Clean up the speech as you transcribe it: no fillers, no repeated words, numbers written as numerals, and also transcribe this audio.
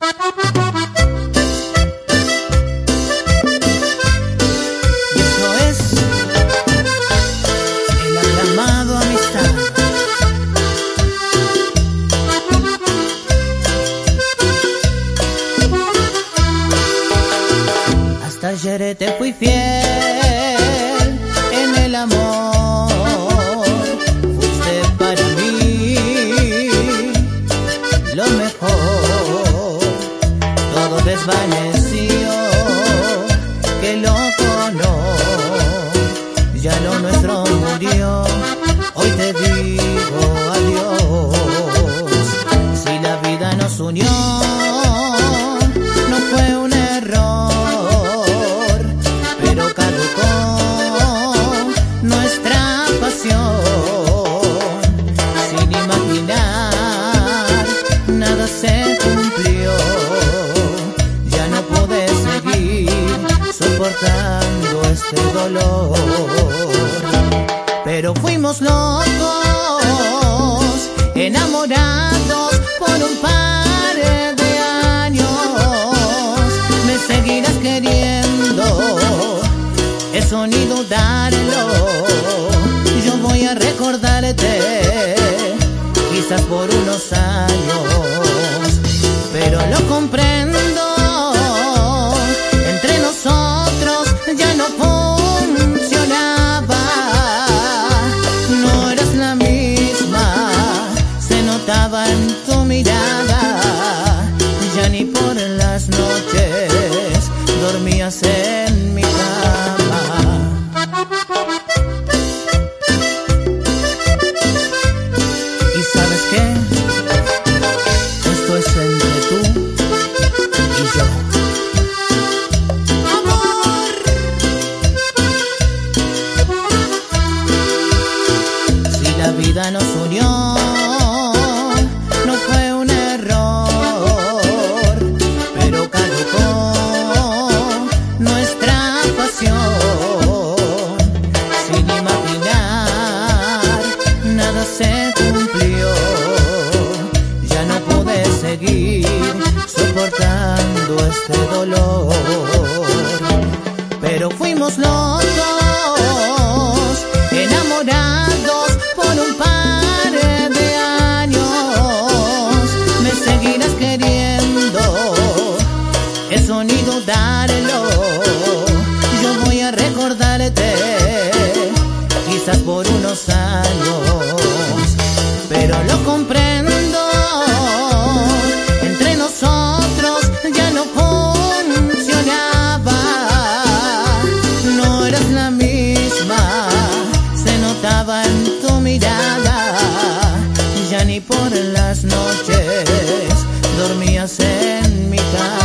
Y esto es el aclamado Amistad. Hasta ayer te fui fiel en el amor, fuiste para mí lo mejor. Todo desvaneció, qué loco no, ya lo nuestro murió. Hoy te digo adiós. Si la vida nos unió, no fue un error, pero caducó nuestra pasión. Sin imaginar, nada se cumplió. Ya no pude seguir soportando este dolor. Pero fuimos locos, enamorados por un par de años. Me seguirás queriendo, eso ni dudarlo. Yo voy a recordarte, quizás por unos años, pero lo comprendo. Entre nosotros ya no funcionaba. No eras la misma, se notaba en tu mirada. Ya ni por las noches dormías en mi cama. ¿Y sabes qué? Esto es entre tú y yo. ¡Amor! Si la vida nos unió, no fue un error, pero caducó nuestra pasión. Sin imaginar, nada se cumplió. Ya no pude seguir soportando este dolor. Pero fuimos locos, enamorados por un par de años. Me seguirás queriendo, eso ni dudarlo. Yo voy a recordarte, quizás por unos años, pero lo comprendo. Entre nosotros ya no funcionaba. No eras la misma, se notaba en tu mirada. Ya ni por las noches dormías en mi cama.